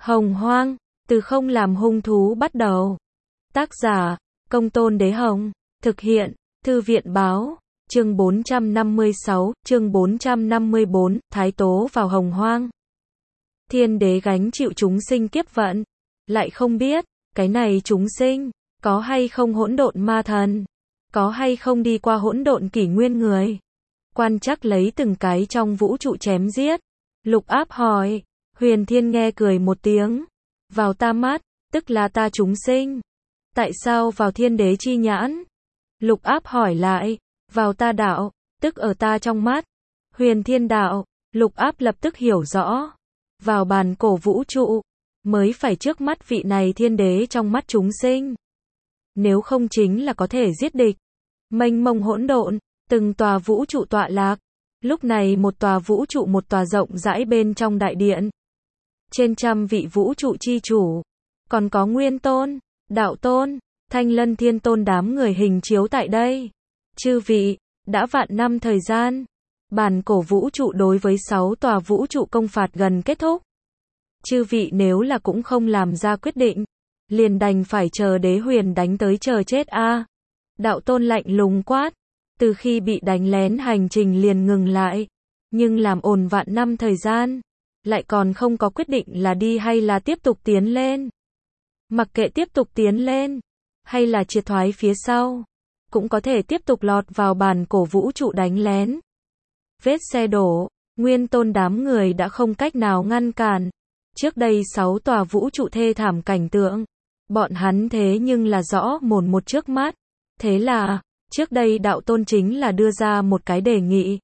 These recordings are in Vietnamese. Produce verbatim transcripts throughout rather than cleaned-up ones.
Hồng Hoang, từ không làm hung thú bắt đầu. Tác giả, Công Tôn Đế Hồng. Thực hiện, Thư viện Báo. Chương bốn trăm năm mươi sáu, chương bốn trăm năm mươi bốn, Thái Tố vào Hồng Hoang. Thiên đế gánh chịu chúng sinh kiếp vận. Lại không biết, cái này chúng sinh, có hay không hỗn độn ma thần, có hay không đi qua hỗn độn kỷ nguyên người. Quan chắc lấy từng cái trong vũ trụ chém giết. Lục Áp hỏi, Huyền Thiên nghe cười một tiếng. Vào ta mắt, tức là ta chúng sinh. Tại sao vào thiên đế chi nhãn? Lục Áp hỏi lại, vào ta đạo, tức ở ta trong mắt. Huyền Thiên đạo, Lục Áp lập tức hiểu rõ. Vào bàn cổ vũ trụ, mới phải trước mắt vị này thiên đế trong mắt chúng sinh. Nếu không chính là có thể giết địch. Mênh mông hỗn độn, từng tòa vũ trụ tọa lạc. Lúc này một tòa vũ trụ một tòa rộng rãi bên trong đại điện. Trên trăm vị vũ trụ chi chủ, còn có Nguyên Tôn, Đạo Tôn, Thanh Lân Thiên Tôn đám người hình chiếu tại đây. Chư vị, đã vạn năm thời gian, bàn cổ vũ trụ đối với sáu tòa vũ trụ công phạt gần kết thúc. Chư vị nếu là cũng không làm ra quyết định, liền đành phải chờ đế huyền đánh tới chờ chết a. Đạo Tôn lạnh lùng quát, từ khi bị đánh lén hành trình liền ngừng lại, nhưng làm ồn vạn năm thời gian, lại còn không có quyết định là đi hay là tiếp tục tiến lên. Mặc kệ tiếp tục tiến lên, hay là triệt thoái phía sau, cũng có thể tiếp tục lọt vào bàn cổ vũ trụ đánh lén. Vết xe đổ, Nguyên Tôn đám người đã không cách nào ngăn cản. Trước đây sáu tòa vũ trụ thê thảm cảnh tượng, bọn hắn thế nhưng là rõ mồn một trước mắt. Thế là, trước đây Đạo Tôn chính là đưa ra một cái đề nghị.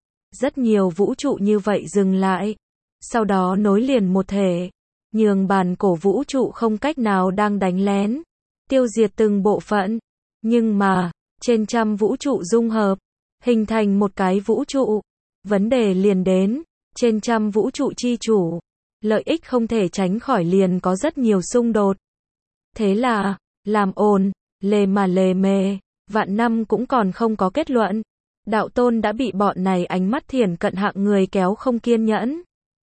Rất nhiều vũ trụ như vậy dừng lại, sau đó nối liền một thể, nhường bàn cổ vũ trụ không cách nào đang đánh lén, tiêu diệt từng bộ phận. Nhưng mà, trên trăm vũ trụ dung hợp, hình thành một cái vũ trụ. Vấn đề liền đến, trên trăm vũ trụ chi chủ, lợi ích không thể tránh khỏi liền có rất nhiều xung đột. Thế là, làm ồn, lề mà lề mề, vạn năm cũng còn không có kết luận. Đạo Tôn đã bị bọn này ánh mắt thiển cận hạng người kéo không kiên nhẫn.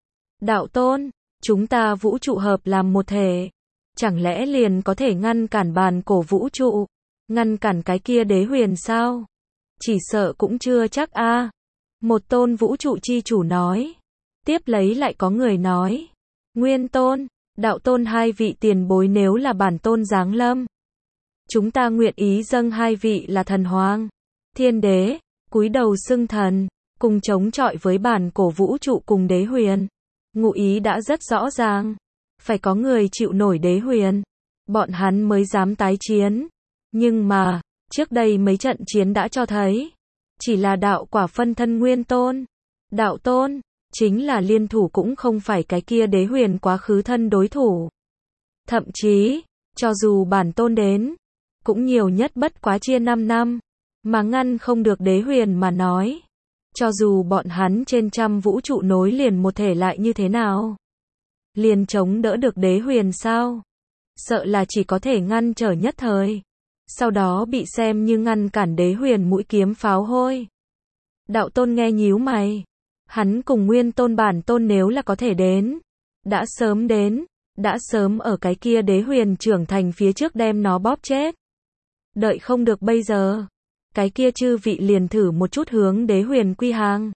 Đạo Tôn, chúng ta vũ trụ hợp làm một thể, chẳng lẽ liền có thể ngăn cản bàn cổ vũ trụ, ngăn cản cái kia đế huyền sao? Chỉ sợ cũng chưa chắc a. Một tôn vũ trụ chi chủ nói. Tiếp lấy lại có người nói, Nguyên Tôn, Đạo Tôn hai vị tiền bối nếu là bản tôn giáng lâm, chúng ta nguyện ý dâng hai vị là thần hoàng, thiên đế, cúi đầu xưng thần, cùng chống chọi với bản cổ vũ trụ cùng đế huyền. Ngụ ý đã rất rõ ràng, phải có người chịu nổi đế huyền, bọn hắn mới dám tái chiến. Nhưng mà, trước đây mấy trận chiến đã cho thấy, chỉ là đạo quả phân thân Nguyên Tôn, Đạo Tôn, chính là liên thủ cũng không phải cái kia đế huyền quá khứ thân đối thủ. Thậm chí, cho dù bản tôn đến, cũng nhiều nhất bất quá chia năm năm, mà ngăn không được đế huyền mà nói. Cho dù bọn hắn trên trăm vũ trụ nối liền một thể lại như thế nào, liền chống đỡ được đế huyền sao? Sợ là chỉ có thể ngăn trở nhất thời, sau đó bị xem như ngăn cản đế huyền mũi kiếm pháo hôi. Đạo Tôn nghe nhíu mày, hắn cùng Nguyên Tôn bản tôn nếu là có thể đến, đã sớm đến, đã sớm ở cái kia đế huyền trưởng thành phía trước đem nó bóp chết. Đợi không được bây giờ, cái kia chư vị liền thử một chút hướng đế huyền quy hàng.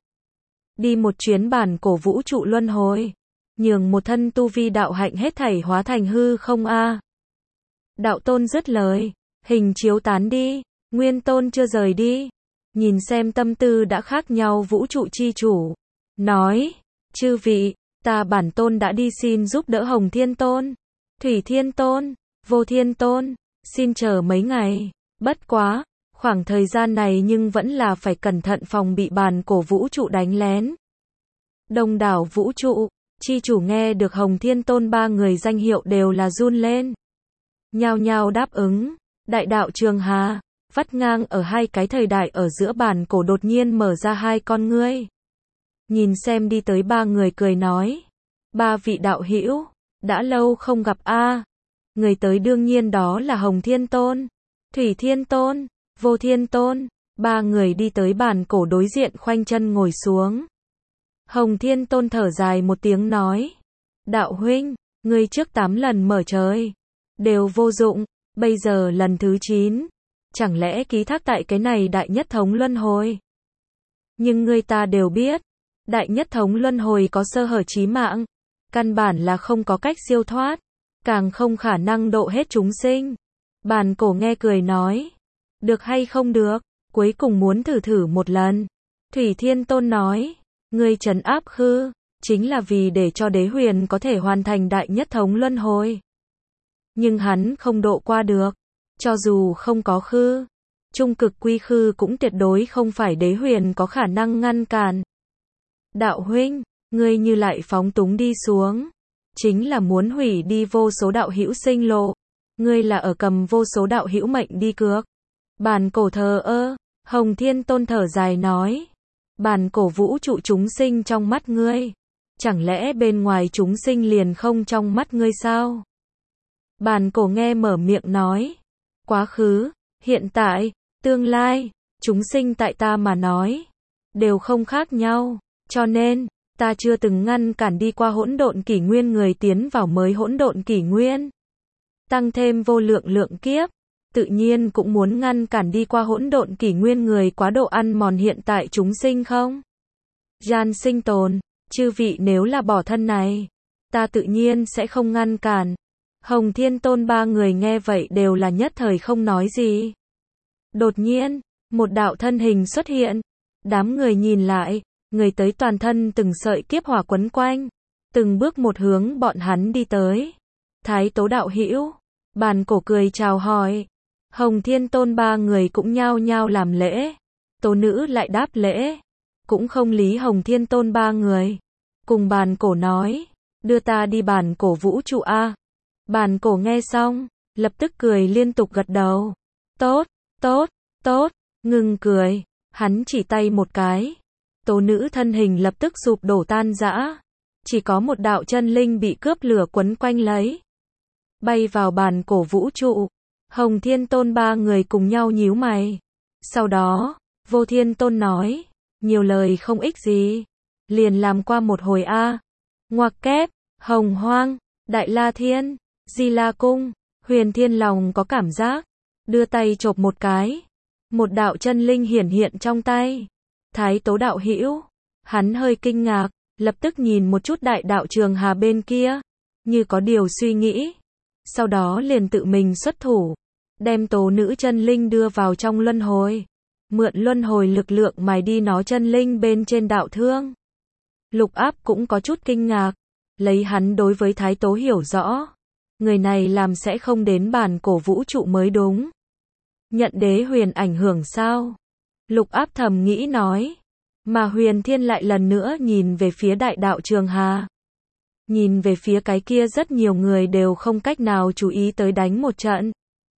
Đi một chuyến bản cổ vũ trụ luân hồi, nhường một thân tu vi đạo hạnh hết thảy hóa thành hư không a. Đạo Tôn dứt lời, hình chiếu tán đi, Nguyên Tôn chưa rời đi, nhìn xem tâm tư đã khác nhau vũ trụ chi chủ, nói, chư vị, ta bản tôn đã đi xin giúp đỡ Hồng Thiên Tôn, Thủy Thiên Tôn, Vô Thiên Tôn, xin chờ mấy ngày, bất quá, khoảng thời gian này nhưng vẫn là phải cẩn thận phòng bị bàn cổ vũ trụ đánh lén. Đông đảo vũ trụ, chi chủ nghe được Hồng Thiên Tôn ba người danh hiệu đều là run lên. Nhao nhao đáp ứng, đại đạo Trường Hà, vắt ngang ở hai cái thời đại ở giữa bàn cổ đột nhiên mở ra hai con ngươi. Nhìn xem đi tới ba người cười nói, ba vị đạo hữu, đã lâu không gặp a. Người tới đương nhiên đó là Hồng Thiên Tôn, Thủy Thiên Tôn, Vô Thiên Tôn. Ba người đi tới bàn cổ đối diện khoanh chân ngồi xuống. Hồng Thiên Tôn thở dài một tiếng nói, đạo huynh, Ngươi trước tám lần mở trời, đều vô dụng, bây giờ lần thứ chín, chẳng lẽ ký thác tại cái này đại nhất thống luân hồi? Nhưng ngươi ta đều biết, đại nhất thống luân hồi có sơ hở chí mạng, căn bản là không có cách siêu thoát, càng không khả năng độ hết chúng sinh. Bàn cổ nghe cười nói, được hay không được, cuối cùng muốn thử thử một lần. Thủy Thiên Tôn nói, ngươi trấn áp khư, chính là vì để cho đế huyền có thể hoàn thành đại nhất thống luân hồi. Nhưng hắn không độ qua được, cho dù không có khư, trung cực quy khư cũng tuyệt đối không phải đế huyền có khả năng ngăn cản. Đạo huynh, ngươi như lại phóng túng đi xuống, chính là muốn hủy đi vô số đạo hữu sinh lộ, ngươi là ở cầm vô số đạo hữu mệnh đi cược. Bàn cổ thờ ơ, Hồng Thiên Tôn thở dài nói, bàn cổ vũ trụ chúng sinh trong mắt ngươi, chẳng lẽ bên ngoài chúng sinh liền không trong mắt ngươi sao? Bàn cổ nghe mở miệng nói, quá khứ, hiện tại, tương lai, chúng sinh tại ta mà nói, đều không khác nhau, cho nên, ta chưa từng ngăn cản đi qua hỗn độn kỷ nguyên người tiến vào mới hỗn độn kỷ nguyên. Tăng thêm vô lượng lượng kiếp, tự nhiên cũng muốn ngăn cản đi qua hỗn độn kỷ nguyên người quá độ ăn mòn hiện tại chúng sinh không? Gian sinh tồn, chư vị nếu là bỏ thân này, ta tự nhiên sẽ không ngăn cản. Hồng Thiên Tôn ba người nghe vậy đều là nhất thời không nói gì. Đột nhiên, một đạo thân hình xuất hiện, đám người nhìn lại, người tới toàn thân từng sợi kiếp hỏa quấn quanh, từng bước một hướng bọn hắn đi tới. Thái Tố đạo hữu, bàn cổ cười chào hỏi, Hồng Thiên Tôn ba người cũng nhao nhao làm lễ, Tố nữ lại đáp lễ, cũng không lý Hồng Thiên Tôn ba người, cùng bàn cổ nói, đưa ta đi bàn cổ vũ trụ a. Bàn cổ nghe xong, lập tức cười liên tục gật đầu, tốt, tốt, tốt, ngừng cười, hắn chỉ tay một cái, Tố nữ thân hình lập tức sụp đổ tan rã, chỉ có một đạo chân linh bị cướp lửa quấn quanh lấy, bay vào bàn cổ vũ trụ. Hồng Thiên Tôn ba người cùng nhau nhíu mày. Sau đó, Vô Thiên Tôn nói, nhiều lời không ích gì, liền làm qua một hồi a. Ngoặc kép, Hồng Hoang, Đại La Thiên, Di La Cung, Huyền Thiên lòng có cảm giác, đưa tay chộp một cái, một đạo chân linh hiển hiện trong tay. Thái Tố đạo hữu, hắn hơi kinh ngạc, lập tức nhìn một chút đại đạo Trường Hà bên kia, như có điều suy nghĩ. Sau đó liền tự mình xuất thủ, đem Tố nữ chân linh đưa vào trong luân hồi, mượn luân hồi lực lượng mài đi nó chân linh bên trên đạo thương. Lục Áp cũng có chút kinh ngạc, lấy hắn đối với Thái Tố hiểu rõ, người này làm sẽ không đến bàn cổ vũ trụ mới đúng. Nhận đế huyền ảnh hưởng sao? Lục Áp thầm nghĩ nói, mà Huyền Thiên lại lần nữa nhìn về phía đại đạo Trường Hà. Nhìn về phía cái kia rất nhiều người đều không cách nào chú ý tới đánh một trận.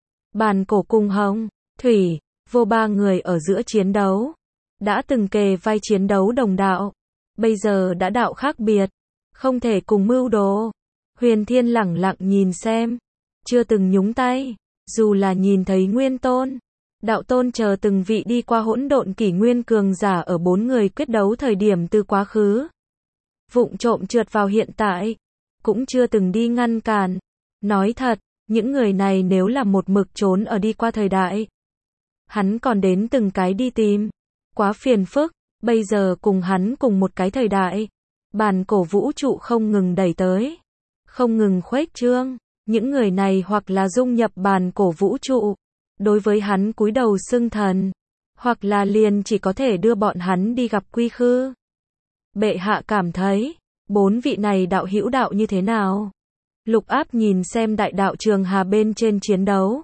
Bàn cổ cùng Hồng, Thủy, Vô ba người ở giữa chiến đấu, đã từng kề vai chiến đấu đồng đạo, bây giờ đã đạo khác biệt, không thể cùng mưu đồ. Huyền Thiên lẳng lặng nhìn xem, chưa từng nhúng tay, dù là nhìn thấy Nguyên Tôn, Đạo Tôn chờ từng vị đi qua hỗn độn kỷ nguyên cường giả ở bốn người quyết đấu thời điểm từ quá khứ, vụng trộm trượt vào hiện tại, cũng chưa từng đi ngăn cản. Nói thật, những người này nếu là một mực trốn ở đi qua thời đại, hắn còn đến từng cái đi tìm, quá phiền phức. Bây giờ cùng hắn cùng một cái thời đại, bàn cổ vũ trụ không ngừng đẩy tới, không ngừng khuếch trương, những người này hoặc là dung nhập bàn cổ vũ trụ, đối với hắn cúi đầu xưng thần, hoặc là liền chỉ có thể đưa bọn hắn đi gặp quy khư. Bệ hạ cảm thấy, bốn vị này đạo hữu đạo như thế nào? Lục Áp nhìn xem đại đạo Trường Hà bên trên chiến đấu,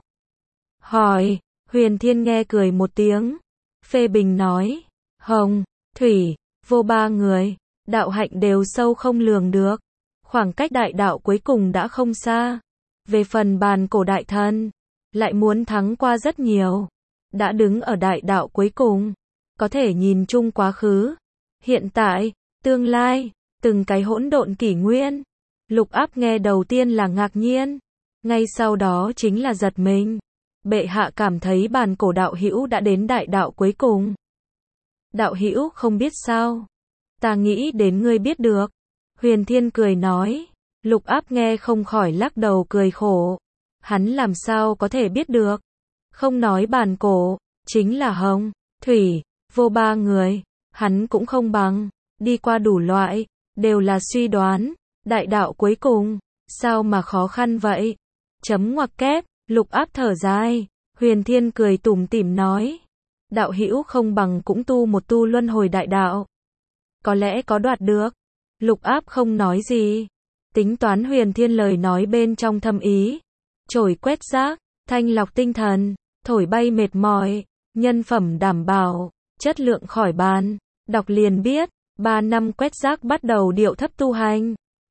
hỏi. Huyền Thiên nghe cười một tiếng, phê bình nói, Hồng, Thủy, Vô ba người, đạo hạnh đều sâu không lường được, khoảng cách đại đạo cuối cùng đã không xa. Về phần bàn cổ đại thần, lại muốn thắng qua rất nhiều, đã đứng ở đại đạo cuối cùng, có thể nhìn chung quá khứ, hiện tại, tương lai, từng cái hỗn độn kỷ nguyên. Lục Áp nghe đầu tiên là ngạc nhiên, ngay sau đó chính là giật mình. Bệ hạ cảm thấy bàn cổ đạo hữu đã đến đại đạo cuối cùng. Đạo hữu không biết sao? Ta nghĩ đến ngươi biết được. Huyền Thiên cười nói. Lục Áp nghe không khỏi lắc đầu cười khổ. Hắn làm sao có thể biết được? Không nói bàn cổ, chính là hồng, thủy, vô ba người, hắn cũng không bằng, đi qua đủ loại, đều là suy đoán, đại đạo cuối cùng, sao mà khó khăn vậy? Chấm ngoặc kép, Lục Áp thở dài, Huyền Thiên cười tủm tỉm nói, đạo hữu không bằng cũng tu một tu luân hồi đại đạo. Có lẽ có đoạt được. Lục Áp không nói gì, tính toán Huyền Thiên lời nói bên trong thâm ý. Chổi quét rác, thanh lọc tinh thần, thổi bay mệt mỏi, nhân phẩm đảm bảo, chất lượng khỏi bàn. Đọc liền biết, ba năm quét rác bắt đầu điệu thấp tu hành.